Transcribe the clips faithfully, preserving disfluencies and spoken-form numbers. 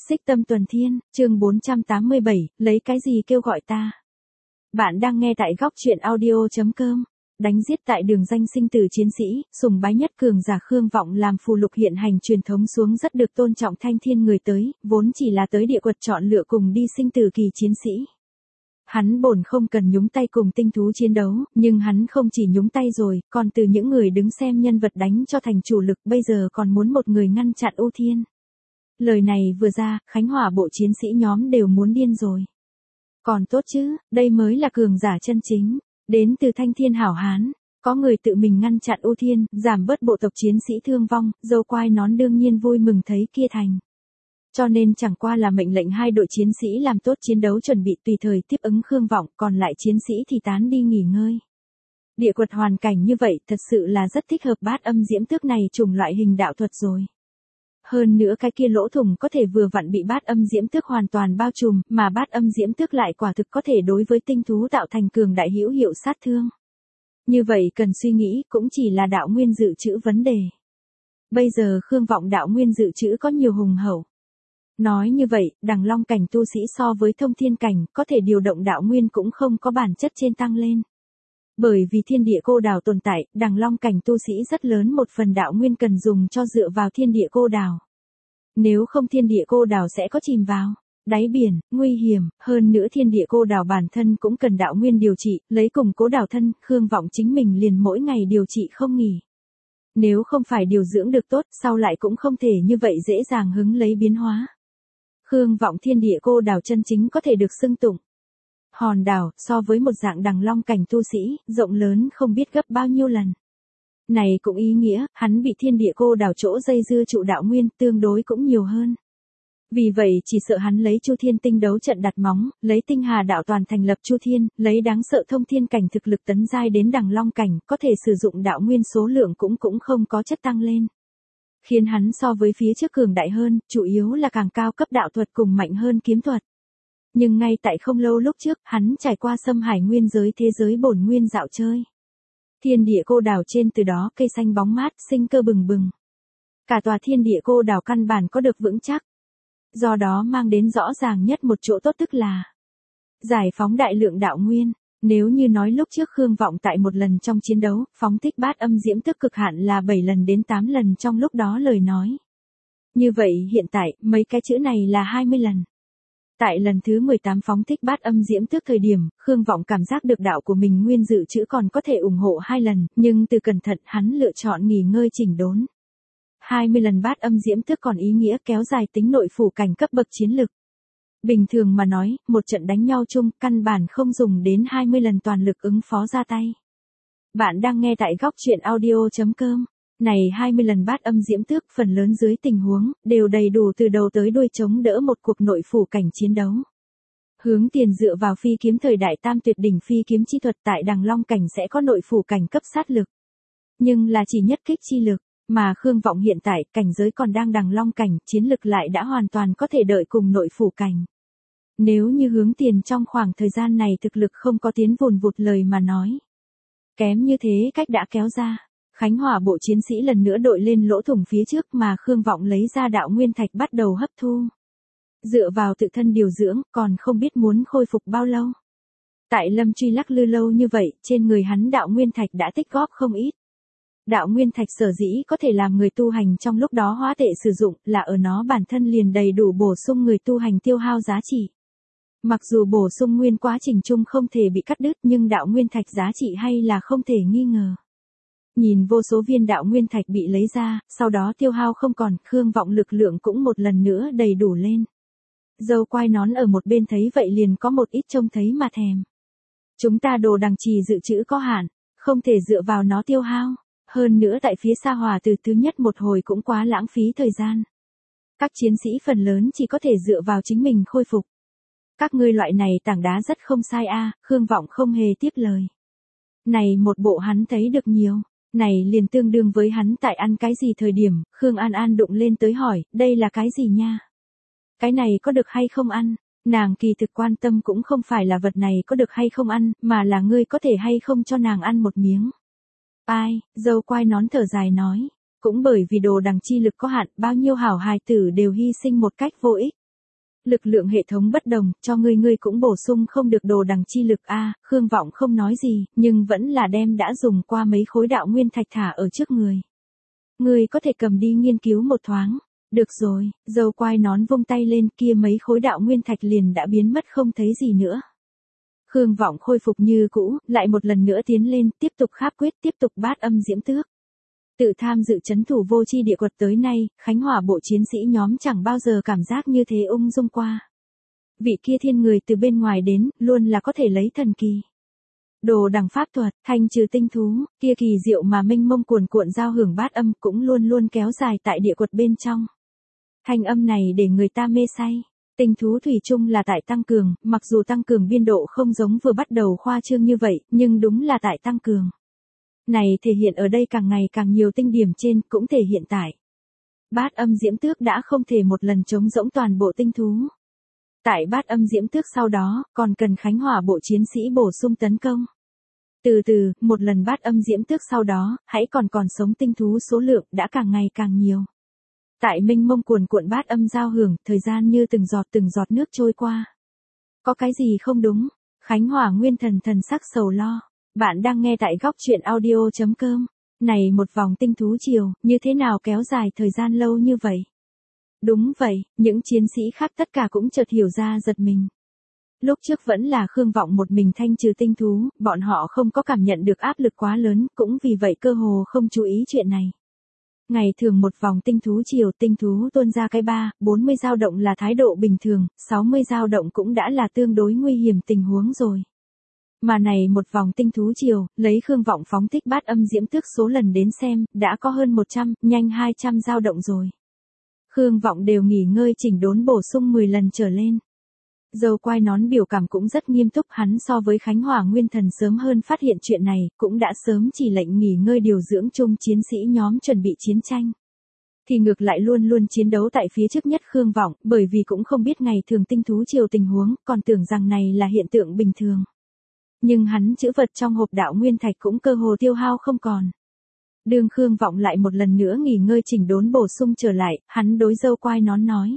Xích Tâm Tuần Thiên, chương bốn trăm tám mươi bảy, lấy cái gì kêu gọi ta? Bạn đang nghe tại góc truyện audio chấm com. Đánh giết tại đường danh sinh tử chiến sĩ, sùng bái nhất cường giả Khương Vọng làm phù lục hiện hành truyền thống xuống rất được tôn trọng thanh thiên người tới, vốn chỉ là tới địa quật chọn lựa cùng đi sinh tử kỳ chiến sĩ. Hắn bổn không cần nhúng tay cùng tinh thú chiến đấu, nhưng hắn không chỉ nhúng tay rồi, còn từ những người đứng xem nhân vật đánh cho thành chủ lực, bây giờ còn muốn một người ngăn chặn ưu thiên. Lời này vừa ra, Khánh Hòa bộ chiến sĩ nhóm đều muốn điên rồi. Còn tốt chứ, đây mới là cường giả chân chính, đến từ thanh thiên hảo hán, có người tự mình ngăn chặn ưu thiên, giảm bớt bộ tộc chiến sĩ thương vong, dâu quai nón đương nhiên vui mừng thấy kia thành. Cho nên chẳng qua là mệnh lệnh hai đội chiến sĩ làm tốt chiến đấu chuẩn bị tùy thời tiếp ứng Khương Vọng, còn lại chiến sĩ thì tán đi nghỉ ngơi. Địa quật hoàn cảnh như vậy thật sự là rất thích hợp bát âm diễm tước này chủng loại hình đạo thuật rồi. Hơn nữa cái kia lỗ thủng có thể vừa vặn bị bát âm diễm tước hoàn toàn bao trùm, mà bát âm diễm tước lại quả thực có thể đối với tinh thú tạo thành cường đại hữu hiệu sát thương. Như vậy cần suy nghĩ cũng chỉ là đạo nguyên dự trữ vấn đề. Bây giờ Khương Vọng đạo nguyên dự trữ có nhiều hùng hậu. Nói như vậy, đằng long cảnh tu sĩ so với thông thiên cảnh, có thể điều động đạo nguyên cũng không có bản chất trên tăng lên. Bởi vì thiên địa cô đào tồn tại, đằng long cảnh tu sĩ rất lớn một phần đạo nguyên cần dùng cho dựa vào thiên địa cô đào. Nếu không thiên địa cô đào sẽ có chìm vào đáy biển, nguy hiểm, hơn nữa thiên địa cô đào bản thân cũng cần đạo nguyên điều trị, lấy cùng cố đào thân, Khương Vọng chính mình liền mỗi ngày điều trị không nghỉ. Nếu không phải điều dưỡng được tốt, sau lại cũng không thể như vậy dễ dàng hứng lấy biến hóa. Khương Vọng thiên địa cô đào chân chính có thể được xưng tụng. Hòn đảo, so với một dạng đằng long cảnh tu sĩ, rộng lớn không biết gấp bao nhiêu lần. Này cũng ý nghĩa, hắn bị thiên địa cô đảo chỗ dây dưa trụ đạo nguyên, tương đối cũng nhiều hơn. Vì vậy chỉ sợ hắn lấy Chu Thiên tinh đấu trận đặt móng, lấy tinh hà đạo toàn thành lập Chu Thiên, lấy đáng sợ thông thiên cảnh thực lực tấn giai đến đằng long cảnh, có thể sử dụng đạo nguyên số lượng cũng cũng không có chất tăng lên. Khiến hắn so với phía trước cường đại hơn, chủ yếu là càng cao cấp đạo thuật cùng mạnh hơn kiếm thuật. Nhưng ngay tại không lâu lúc trước, hắn trải qua xâm hải nguyên giới thế giới bổn nguyên dạo chơi. Thiên địa cô đào trên từ đó cây xanh bóng mát, sinh cơ bừng bừng. Cả tòa thiên địa cô đào căn bản có được vững chắc. Do đó mang đến rõ ràng nhất một chỗ tốt tức là giải phóng đại lượng đạo nguyên. Nếu như nói lúc trước Khương Vọng tại một lần trong chiến đấu, phóng thích bát âm diễm tức cực hạn là bảy lần đến tám lần trong lúc đó lời nói. Như vậy hiện tại, mấy cái chữ này là hai mươi lần. Tại lần thứ mười tám phóng thích bát âm diễm tước thời điểm, Khương Vọng cảm giác được đạo của mình nguyên dự trữ còn có thể ủng hộ hai lần, nhưng từ cẩn thận hắn lựa chọn nghỉ ngơi chỉnh đốn. hai mươi lần bát âm diễm tước còn ý nghĩa kéo dài tính nội phủ cảnh cấp bậc chiến lực. Bình thường mà nói, một trận đánh nhau chung, căn bản không dùng đến hai mươi lần toàn lực ứng phó ra tay. Bạn đang nghe tại góc truyện audio chấm com. Này hai mươi lần bát âm diễm tước phần lớn dưới tình huống, đều đầy đủ từ đầu tới đuôi chống đỡ một cuộc nội phủ cảnh chiến đấu. Hướng tiền dựa vào phi kiếm thời đại tam tuyệt đỉnh phi kiếm chi thuật tại đằng long cảnh sẽ có nội phủ cảnh cấp sát lực. Nhưng là chỉ nhất kích chi lực, mà Khương Vọng hiện tại cảnh giới còn đang đằng long cảnh, chiến lực lại đã hoàn toàn có thể đợi cùng nội phủ cảnh. Nếu như hướng tiền trong khoảng thời gian này thực lực không có tiến vùn vụt lời mà nói. Kém như thế cách đã kéo ra. Khánh Hòa bộ chiến sĩ lần nữa đội lên lỗ thủng phía trước mà Khương Vọng lấy ra đạo nguyên thạch bắt đầu hấp thu. Dựa vào tự thân điều dưỡng, còn không biết muốn khôi phục bao lâu. Tại lâm truy lắc lư lâu như vậy, trên người hắn đạo nguyên thạch đã tích góp không ít. Đạo nguyên thạch sở dĩ có thể làm người tu hành trong lúc đó hóa tệ sử dụng là ở nó bản thân liền đầy đủ bổ sung người tu hành tiêu hao giá trị. Mặc dù bổ sung nguyên quá trình chung không thể bị cắt đứt nhưng đạo nguyên thạch giá trị hay là không thể nghi ngờ. Nhìn vô số viên đạo nguyên thạch bị lấy ra, sau đó tiêu hao không còn, Khương Vọng lực lượng cũng một lần nữa đầy đủ lên. Dâu quai nón ở một bên thấy vậy liền có một ít trông thấy mà thèm. Chúng ta đồ đằng trì dự trữ có hạn, không thể dựa vào nó tiêu hao. Hơn nữa tại phía xa hòa từ thứ nhất một hồi cũng quá lãng phí thời gian. Các chiến sĩ phần lớn chỉ có thể dựa vào chính mình khôi phục. Các ngươi loại này tảng đá rất không sai a, Khương Vọng không hề tiếp lời. Này một bộ hắn thấy được nhiều. Này liền tương đương với hắn tại ăn cái gì thời điểm, Khương An An đụng lên tới hỏi, đây là cái gì nha? Cái này có được hay không ăn? Nàng kỳ thực quan tâm cũng không phải là vật này có được hay không ăn, mà là ngươi có thể hay không cho nàng ăn một miếng. Ai, dâu quai nón thở dài nói, cũng bởi vì đồ đằng chi lực có hạn, bao nhiêu hảo hài tử đều hy sinh một cách vô ích. Lực lượng hệ thống bất đồng, cho ngươi ngươi cũng bổ sung không được đồ đằng chi lực a. Khương Vọng không nói gì, nhưng vẫn là đem đã dùng qua mấy khối đạo nguyên thạch thả ở trước người. Ngươi có thể cầm đi nghiên cứu một thoáng. Được rồi, dâu quai nón vung tay lên, kia mấy khối đạo nguyên thạch liền đã biến mất không thấy gì nữa. Khương Vọng khôi phục như cũ, lại một lần nữa tiến lên, tiếp tục kháp quyết, tiếp tục bát âm diễm tước. Tự tham dự chấn thủ vô chi địa quật tới nay, Khánh Hỏa bộ chiến sĩ nhóm chẳng bao giờ cảm giác như thế ung dung qua. Vị kia thiên người từ bên ngoài đến, luôn là có thể lấy thần kỳ. Đồ đằng pháp thuật, thanh trừ tinh thú, kia kỳ diệu mà mênh mông cuồn cuộn giao hưởng bát âm cũng luôn luôn kéo dài tại địa quật bên trong. Thanh âm này để người ta mê say. Tinh thú thủy chung là tại tăng cường, mặc dù tăng cường biên độ không giống vừa bắt đầu khoa trương như vậy, nhưng đúng là tại tăng cường. Này thể hiện ở đây càng ngày càng nhiều tinh điểm trên, cũng thể hiện tại. Bát âm diễm tước đã không thể một lần trống rỗng toàn bộ tinh thú. Tại bát âm diễm tước sau đó, còn cần Khánh Hỏa bộ chiến sĩ bổ sung tấn công. Từ từ, một lần bát âm diễm tước sau đó, hãy còn còn sống tinh thú số lượng đã càng ngày càng nhiều. Tại mênh mông cuồn cuộn bát âm giao hưởng, thời gian như từng giọt từng giọt nước trôi qua. Có cái gì không đúng? Khánh Hỏa nguyên thần thần sắc sầu lo. Bạn đang nghe tại góc truyện audio chấm com. Này một vòng tinh thú chiều, như thế nào kéo dài thời gian lâu như vậy? Đúng vậy, những chiến sĩ khác tất cả cũng chợt hiểu ra giật mình. Lúc trước vẫn là Khương Vọng một mình thanh trừ tinh thú, bọn họ không có cảm nhận được áp lực quá lớn, cũng vì vậy cơ hồ không chú ý chuyện này. Ngày thường một vòng tinh thú chiều, tinh thú tuôn ra cái ba, bốn mươi dao động là thái độ bình thường, sáu mươi dao động cũng đã là tương đối nguy hiểm tình huống rồi. Mà này một vòng tinh thú chiều, lấy Khương Vọng phóng thích bát âm diễm tước số lần đến xem, đã có hơn một trăm, nhanh hai trăm dao động rồi. Khương Vọng đều nghỉ ngơi chỉnh đốn bổ sung mười lần trở lên. Dâu quai nón biểu cảm cũng rất nghiêm túc, hắn so với Khánh Hỏa nguyên thần sớm hơn phát hiện chuyện này, cũng đã sớm chỉ lệnh nghỉ ngơi điều dưỡng chung chiến sĩ nhóm chuẩn bị chiến tranh. Thì ngược lại luôn luôn chiến đấu tại phía trước nhất Khương Vọng, bởi vì cũng không biết ngày thường tinh thú chiều tình huống, còn tưởng rằng này là hiện tượng bình thường. Nhưng hắn chữ vật trong hộp đạo nguyên thạch cũng cơ hồ tiêu hao không còn. Đường Khương Vọng lại một lần nữa nghỉ ngơi chỉnh đốn bổ sung trở lại, hắn đối dâu quai nón nói.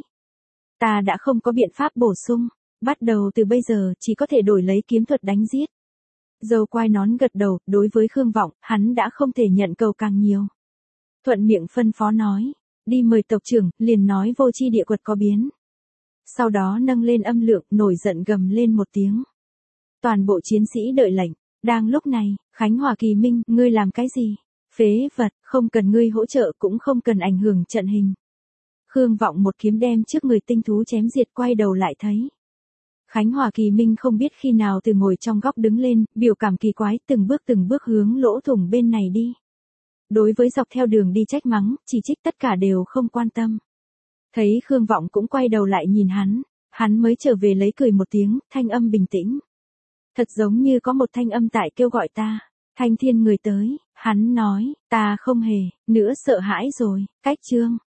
Ta đã không có biện pháp bổ sung, bắt đầu từ bây giờ chỉ có thể đổi lấy kiếm thuật đánh giết. Dâu quai nón gật đầu, đối với Khương Vọng, hắn đã không thể nhận cầu càng nhiều. Thuận miệng phân phó nói, đi mời tộc trưởng, liền nói vô chi địa quật có biến. Sau đó nâng lên âm lượng, nổi giận gầm lên một tiếng. Toàn bộ chiến sĩ đợi lệnh. Đang lúc này, Khánh Hỏa Kỳ Minh, ngươi làm cái gì? Phế vật, không cần ngươi hỗ trợ cũng không cần ảnh hưởng trận hình. Khương Vọng một kiếm đem trước người tinh thú chém diệt, quay đầu lại thấy. Khánh Hỏa Kỳ Minh không biết khi nào từ ngồi trong góc đứng lên, biểu cảm kỳ quái, từng bước từng bước hướng lỗ thủng bên này đi. Đối với dọc theo đường đi trách mắng, chỉ trích tất cả đều không quan tâm. Thấy Khương Vọng cũng quay đầu lại nhìn hắn, hắn mới trở về lấy cười một tiếng, thanh âm bình tĩnh. Thật giống như có một thanh âm tại kêu gọi ta. Thanh thiên người tới, hắn nói, ta không hề, nữa sợ hãi rồi, cách chương.